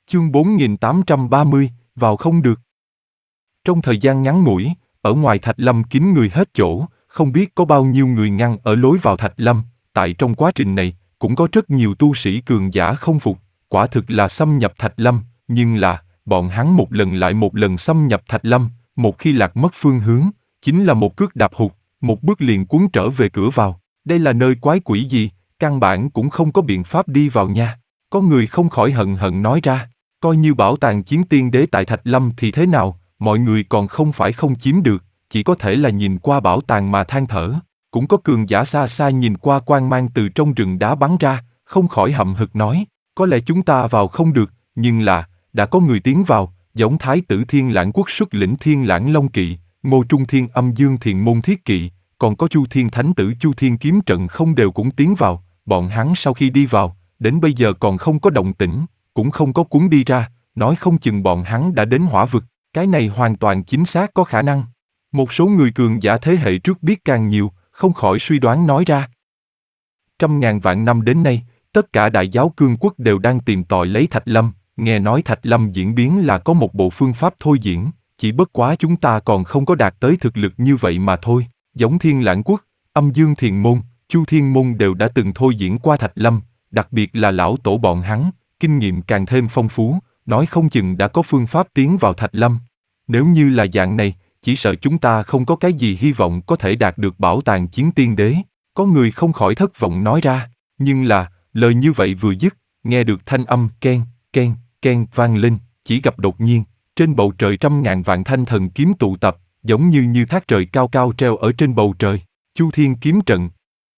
Chương 4830, vào không được. Trong thời gian ngắn ngủi, ở ngoài Thạch Lâm kín người hết chỗ, không biết có bao nhiêu người ngăn ở lối vào Thạch Lâm. Tại trong quá trình này, cũng có rất nhiều tu sĩ cường giả không phục, quả thực là xâm nhập Thạch Lâm, nhưng là, bọn hắn một lần lại một lần xâm nhập Thạch Lâm, một khi lạc mất phương hướng, chính là một cước đạp hụt, một bước liền cuốn trở về cửa vào. Đây là nơi quái quỷ gì, căn bản cũng không có biện pháp đi vào nha. Có người không khỏi hận hận nói ra, coi như bảo tàng chiến tiên đế tại Thạch Lâm thì thế nào, mọi người còn không phải không chiếm được, chỉ có thể là nhìn qua bảo tàng mà than thở. Cũng có cường giả xa xa nhìn qua quang mang từ trong rừng đá bắn ra, không khỏi hậm hực nói, có lẽ chúng ta vào không được, nhưng là, đã có người tiến vào, giống Thái tử Thiên Lãng Quốc xuất lĩnh Thiên Lãng Long Kỵ, Ngô Trung Thiên Âm Dương Thiền Môn Thiết Kỵ, còn có Chu Thiên Thánh tử Chu Thiên Kiếm Trận không đều cũng tiến vào, bọn hắn sau khi đi vào, đến bây giờ còn không có động tĩnh, cũng không có cuốn đi ra, nói không chừng bọn hắn đã đến hỏa vực, cái này hoàn toàn chính xác có khả năng. Một số người cường giả thế hệ trước biết càng nhiều, không khỏi suy đoán nói ra. Trăm ngàn vạn năm đến nay, tất cả đại giáo cương quốc đều đang tìm tòi lấy Thạch Lâm, nghe nói Thạch Lâm diễn biến là có một bộ phương pháp thôi diễn, chỉ bất quá chúng ta còn không có đạt tới thực lực như vậy mà thôi. Giống Thiên Lãng Quốc, Âm Dương Thiền Môn, Chu Thiên Môn đều đã từng thôi diễn qua Thạch Lâm, đặc biệt là lão tổ bọn hắn, kinh nghiệm càng thêm phong phú, nói không chừng đã có phương pháp tiến vào Thạch Lâm. Nếu như là dạng này, chỉ sợ chúng ta không có cái gì hy vọng có thể đạt được bảo tàng chiến tiên đế. Có người không khỏi thất vọng nói ra, nhưng là, lời như vậy vừa dứt, nghe được thanh âm ken, ken, ken vang lên, chỉ gặp đột nhiên, trên bầu trời trăm ngàn vạn thanh thần kiếm tụ tập, giống như thác trời cao cao treo ở trên bầu trời, Chu Thiên kiếm trận.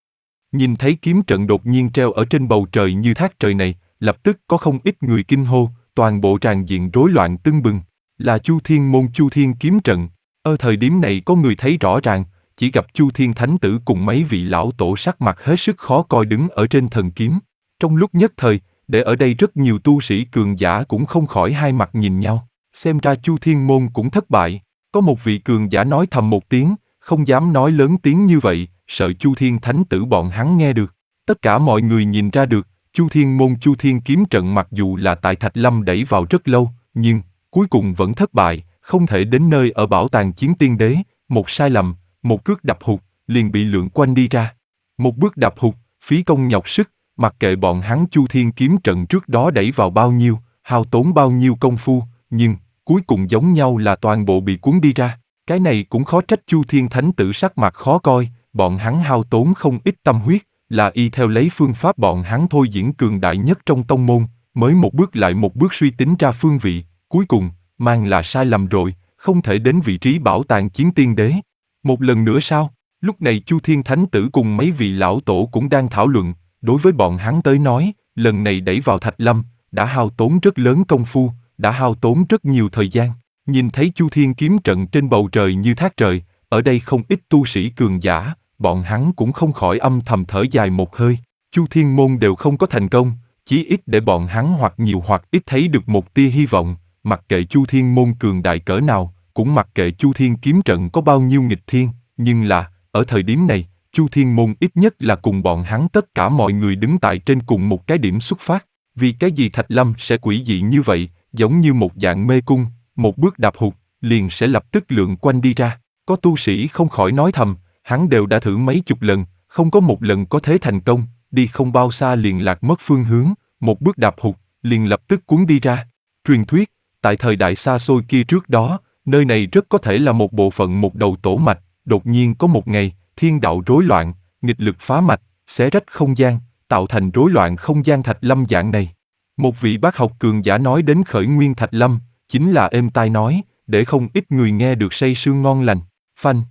Nhìn thấy kiếm trận đột nhiên treo ở trên bầu trời như thác trời này, lập tức có không ít người kinh hô, toàn bộ tràng diện rối loạn tưng bừng, là Chu Thiên môn Chu Thiên kiếm trận. Ở thời điểm này có người thấy rõ ràng, chỉ gặp Chu Thiên Thánh tử cùng mấy vị lão tổ sắc mặt hết sức khó coi đứng ở trên thần kiếm. Trong lúc nhất thời, để ở đây rất nhiều tu sĩ cường giả cũng không khỏi hai mặt nhìn nhau, xem ra Chu Thiên môn cũng thất bại. Có một vị cường giả nói thầm một tiếng, không dám nói lớn tiếng như vậy, sợ Chu Thiên Thánh tử bọn hắn nghe được. Tất cả mọi người nhìn ra được, Chu Thiên môn Chu Thiên kiếm trận mặc dù là tại Thạch Lâm đẩy vào rất lâu, nhưng cuối cùng vẫn thất bại, không thể đến nơi ở bảo tàng chiến tiên đế. Một sai lầm, một cước đạp hụt, liền bị lượn quanh đi ra. Một bước đạp hụt, phí công nhọc sức, mặc kệ bọn hắn Chu Thiên kiếm trận trước đó đẩy vào bao nhiêu, hao tốn bao nhiêu công phu, nhưng cuối cùng giống nhau là toàn bộ bị cuốn đi ra. Cái này cũng khó trách Chu Thiên Thánh tử sắc mặt khó coi, bọn hắn hao tốn không ít tâm huyết, là y theo lấy phương pháp bọn hắn thôi diễn cường đại nhất trong tông môn, mới một bước lại một bước suy tính ra phương vị, cuối cùng, mang là sai lầm rồi, không thể đến vị trí bảo tàng chiến tiên đế. Một lần nữa sao? Lúc này Chu Thiên Thánh tử cùng mấy vị lão tổ cũng đang thảo luận, đối với bọn hắn tới nói, lần này đẩy vào Thạch Lâm, đã hao tốn rất lớn công phu, đã hao tốn rất nhiều thời gian. Nhìn thấy Chu Thiên kiếm trận trên bầu trời như thác trời, ở đây không ít tu sĩ cường giả, bọn hắn cũng không khỏi âm thầm thở dài một hơi. Chu Thiên môn đều không có thành công, chí ít để bọn hắn hoặc nhiều hoặc ít thấy được một tia hy vọng, mặc kệ Chu Thiên môn cường đại cỡ nào, cũng mặc kệ Chu Thiên kiếm trận có bao nhiêu nghịch thiên, nhưng là, ở thời điểm này, Chu Thiên môn ít nhất là cùng bọn hắn tất cả mọi người đứng tại trên cùng một cái điểm xuất phát. Vì cái gì Thạch Lâm sẽ quỷ dị như vậy, giống như một dạng mê cung, một bước đạp hụt, liền sẽ lập tức lượn quanh đi ra. Có tu sĩ không khỏi nói thầm, hắn đều đã thử mấy chục lần, không có một lần có thế thành công, đi không bao xa liền lạc mất phương hướng, một bước đạp hụt, liền lập tức cuốn đi ra. Truyền thuyết, tại thời đại xa xôi kia trước đó, nơi này rất có thể là một bộ phận một đầu tổ mạch, đột nhiên có một ngày, thiên đạo rối loạn, nghịch lực phá mạch, xé rách không gian, tạo thành rối loạn không gian Thạch Lâm dạng này. Một vị bác học cường giả nói đến khởi nguyên Thạch Lâm, chính là êm tai nói, để không ít người nghe được say sưa ngon lành. Phanh.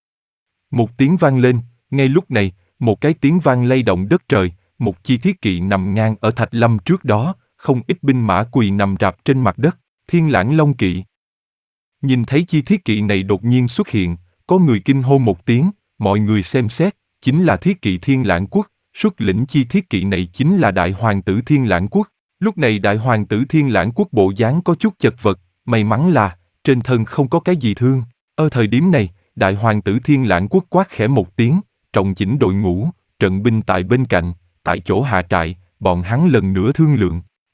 Một tiếng vang lên, ngay lúc này, một cái tiếng vang lay động đất trời, một chi thiết kỵ nằm ngang ở Thạch Lâm trước đó, không ít binh mã quỳ nằm rạp trên mặt đất, Thiên Lãng Long Kỵ. Nhìn thấy chi thiết kỵ này đột nhiên xuất hiện, có người kinh hô một tiếng, mọi người xem xét, chính là thiết kỵ Thiên Lãng Quốc, xuất lĩnh chi thiết kỵ này chính là đại hoàng tử Thiên Lãng Quốc. Lúc này đại hoàng tử Thiên Lãng Quốc bộ dáng có chút chật vật, may mắn là, trên thân không có cái gì thương. Ở thời điểm này, đại hoàng tử Thiên Lãng Quốc quát khẽ một tiếng, trọng chỉnh đội ngũ, trận binh tại bên cạnh, tại chỗ hạ trại, bọn hắn lần nữa thương lượng.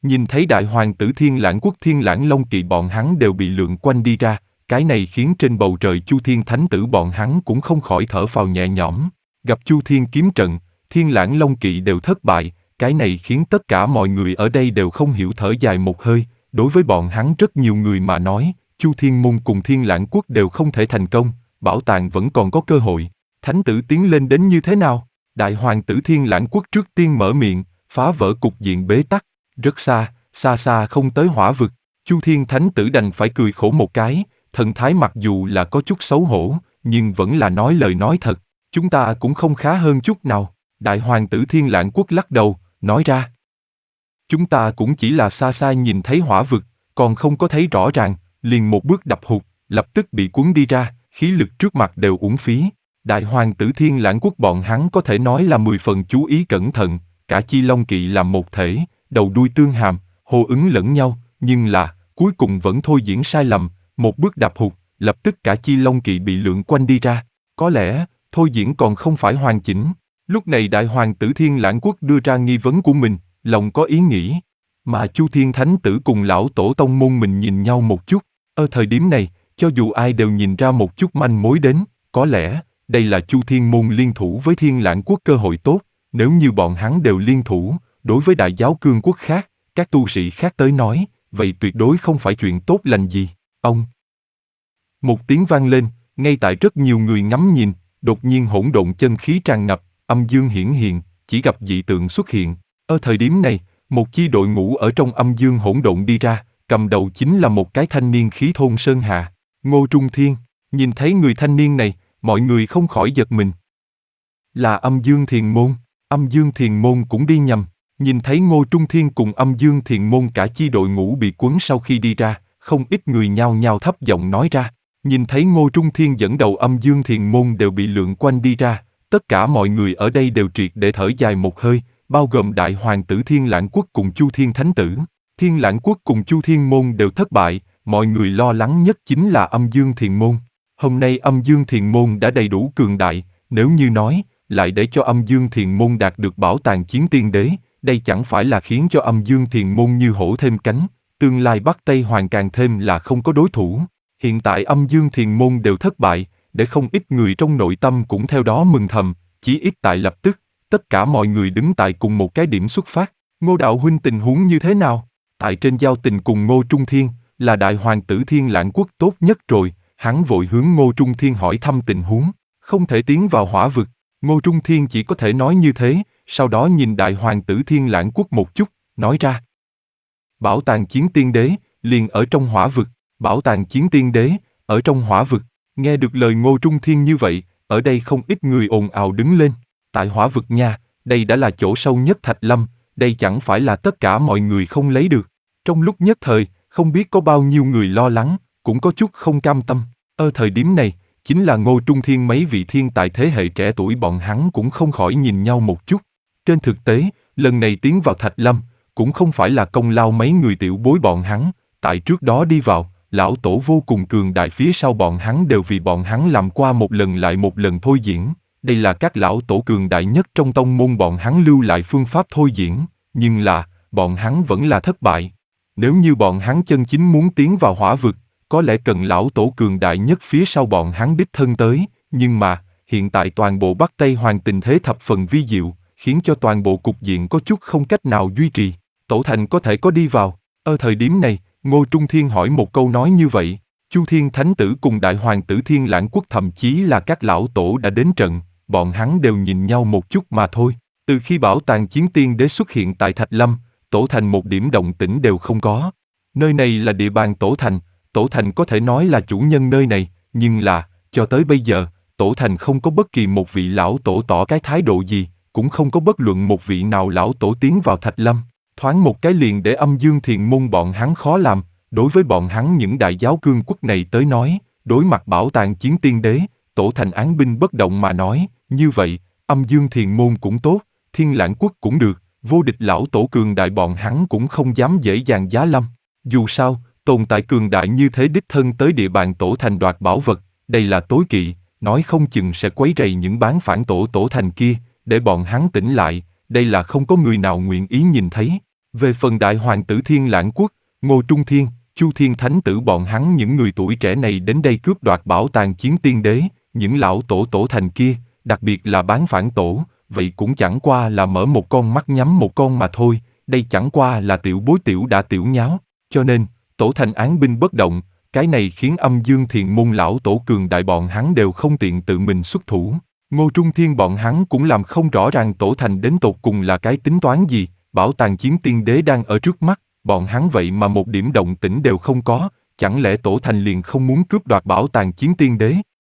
Nhìn thấy đại hoàng tử Thiên Lãng Quốc Thiên Lãng Long Kỵ bọn hắn đều bị lượn quanh đi ra, cái này khiến trên bầu trời Chu Thiên Thánh Tử bọn hắn cũng không khỏi thở phào nhẹ nhõm. Gặp Chu Thiên kiếm trận, Thiên Lãng Long Kỵ đều thất bại, cái này khiến tất cả mọi người ở đây đều không hiểu thở dài một hơi. Đối với bọn hắn rất nhiều người mà nói, Chu Thiên Môn cùng Thiên Lãng Quốc đều không thể thành công, bảo tàng vẫn còn có cơ hội. Thánh tử tiến lên đến như thế nào? Đại hoàng tử Thiên Lãng Quốc trước tiên mở miệng, phá vỡ cục diện bế tắc. Rất xa, xa xa không tới hỏa vực. Chu Thiên Thánh Tử đành phải cười khổ một cái, thần thái mặc dù là có chút xấu hổ, nhưng vẫn là nói lời nói thật. Chúng ta cũng không khá hơn chút nào. Đại hoàng tử Thiên Lãng Quốc lắc đầu, nói ra. Chúng ta cũng chỉ là xa xa nhìn thấy hỏa vực, còn không có thấy rõ ràng, liền một bước đập hụt, lập tức bị cuốn đi ra, khí lực trước mặt đều uổng phí. Đại hoàng tử Thiên Lãng Quốc bọn hắn có thể nói là 10 phần chú ý cẩn thận, cả chi long kỵ làm một thể, đầu đuôi tương hàm, hô ứng lẫn nhau, nhưng là, cuối cùng vẫn thôi diễn sai lầm, một bước đập hụt, lập tức cả chi long kỵ bị lượn quanh đi ra. Có lẽ, thôi diễn còn không phải hoàn chỉnh. Lúc này đại hoàng tử Thiên Lãng Quốc đưa ra nghi vấn của mình, lòng có ý nghĩ. Mà Chu Thiên Thánh Tử cùng lão tổ tông môn mình nhìn nhau một chút. Ở thời điểm này, cho dù ai đều nhìn ra một chút manh mối đến, có lẽ, đây là Chu Thiên Môn liên thủ với Thiên Lãng Quốc cơ hội tốt. Nếu như bọn hắn đều liên thủ, đối với đại giáo cương quốc khác, các tu sĩ khác tới nói, vậy tuyệt đối không phải chuyện tốt lành gì. Ông! Một tiếng vang lên, ngay tại rất nhiều người ngắm nhìn, đột nhiên hỗn độn chân khí tràn ngập, âm dương hiển hiện, chỉ gặp dị tượng xuất hiện. Ở thời điểm này, một chi đội ngũ ở trong âm dương hỗn độn đi ra, cầm đầu chính là một cái thanh niên khí thôn sơn hà, Ngô Trung Thiên. Nhìn thấy người thanh niên này, mọi người không khỏi giật mình. Là Âm Dương Thiền Môn. Âm Dương Thiền Môn cũng đi nhầm. Nhìn thấy Ngô Trung Thiên cùng Âm Dương Thiền Môn cả chi đội ngũ bị cuốn sau khi đi ra, không ít người nhao nhao thấp giọng nói ra. Nhìn thấy Ngô Trung Thiên dẫn đầu Âm Dương Thiền Môn đều bị lượn quanh đi ra, tất cả mọi người ở đây đều triệt để thở dài một hơi, bao gồm đại hoàng tử Thiên Lãng Quốc cùng Chu Thiên Thánh Tử. Thiên Lãng Quốc cùng Chu Thiên Môn đều thất bại, mọi người lo lắng nhất chính là Âm Dương Thiền Môn. Hôm nay Âm Dương Thiền Môn đã đầy đủ cường đại, nếu như nói, lại để cho Âm Dương Thiền Môn đạt được bảo tàng chiến tiên đế, đây chẳng phải là khiến cho Âm Dương Thiền Môn như hổ thêm cánh, tương lai Bắc Tây Hoàng càng thêm là không có đối thủ. Hiện tại Âm Dương Thiền Môn đều thất bại, để không ít người trong nội tâm cũng theo đó mừng thầm, chỉ ít tại lập tức, tất cả mọi người đứng tại cùng một cái điểm xuất phát. Ngô đạo huynh tình huống như thế nào? Tại trên giao tình cùng Ngô Trung Thiên, là đại hoàng tử Thiên Lãng Quốc tốt nhất rồi, hắn vội hướng Ngô Trung Thiên hỏi thăm tình huống, không thể tiến vào hỏa vực. Ngô Trung Thiên chỉ có thể nói như thế, sau đó nhìn đại hoàng tử Thiên Lãng Quốc một chút, nói ra. Bảo tàng chiến tiên đế, liền ở trong hỏa vực. Bảo tàng chiến tiên đế, ở trong hỏa vực. Nghe được lời Ngô Trung Thiên như vậy, ở đây không ít người ồn ào đứng lên. Tại hỏa vực nha, đây đã là chỗ sâu nhất Thạch Lâm, đây chẳng phải là tất cả mọi người không lấy được. Trong lúc nhất thời, không biết có bao nhiêu người lo lắng, cũng có chút không cam tâm. Ở thời điểm này, chính là Ngô Trung Thiên mấy vị thiên tài thế hệ trẻ tuổi bọn hắn cũng không khỏi nhìn nhau một chút. Trên thực tế, lần này tiến vào Thạch Lâm, cũng không phải là công lao mấy người tiểu bối bọn hắn, tại trước đó đi vào, lão tổ vô cùng cường đại phía sau bọn hắn đều vì bọn hắn làm qua một lần lại một lần thôi diễn. Đây là các lão tổ cường đại nhất trong tông môn bọn hắn lưu lại phương pháp thôi diễn, nhưng là, bọn hắn vẫn là thất bại. Nếu như bọn hắn chân chính muốn tiến vào hỏa vực, có lẽ cần lão tổ cường đại nhất phía sau bọn hắn đích thân tới, nhưng mà, hiện tại toàn bộ Bắc Tây Hoàng tình thế thập phần vi diệu, khiến cho toàn bộ cục diện có chút không cách nào duy trì. Tổ thành có thể có đi vào. Ở thời điểm này, Ngô Trung Thiên hỏi một câu nói như vậy, Chu Thiên Thánh Tử cùng đại hoàng tử Thiên Lãng Quốc thậm chí là các lão tổ đã đến trận, bọn hắn đều nhìn nhau một chút mà thôi. Từ khi bảo tàng chiến tiên đế xuất hiện tại Thạch Lâm, tổ thành một điểm động tĩnh đều không có. Nơi này là địa bàn tổ thành có thể nói là chủ nhân nơi này, nhưng là, cho tới bây giờ, tổ thành không có bất kỳ một vị lão tổ tỏ cái thái độ gì, cũng không có bất luận một vị nào lão tổ tiến vào Thạch Lâm. Thoáng một cái liền để Âm Dương Thiền Môn bọn hắn khó làm, đối với bọn hắn những đại giáo cương quốc này tới nói, đối mặt bảo tàng chiến tiên đế, tổ thành án binh bất động mà nói, như vậy, Âm Dương Thiền Môn cũng tốt, Thiên Lãng Quốc cũng được, vô địch lão tổ cường đại bọn hắn cũng không dám dễ dàng giá lâm. Dù sao, tồn tại cường đại như thế đích thân tới địa bàn tổ thành đoạt bảo vật, đây là tối kỵ, nói không chừng sẽ quấy rầy những bán phản tổ thành kia, để bọn hắn tỉnh lại, đây là không có người nào nguyện ý nhìn thấy. Về phần đại hoàng tử Thiên Lãng Quốc, Ngô Trung Thiên, Chu Thiên Thánh Tử bọn hắn những người tuổi trẻ này đến đây cướp đoạt bảo tàng chiến tiên đế, những lão tổ thành kia, đặc biệt là bán phản tổ, vậy cũng chẳng qua là mở một con mắt nhắm một con mà thôi, đây chẳng qua là tiểu bối tiểu đã tiểu nháo, cho nên, tổ thành án binh bất động, cái này khiến Âm Dương Thiền môn lão tổ cường đại bọn hắn đều không tiện tự mình xuất thủ. Ngô Trung Thiên bọn hắn cũng làm không rõ ràng tổ thành đến tột cùng là cái tính toán gì, bảo tàng chiến tiên đế đang ở trước mắt, bọn hắn vậy mà một điểm động tĩnh đều không có, chẳng lẽ tổ thành liền không muốn cướp đoạt bảo tàng chiến tiên đế?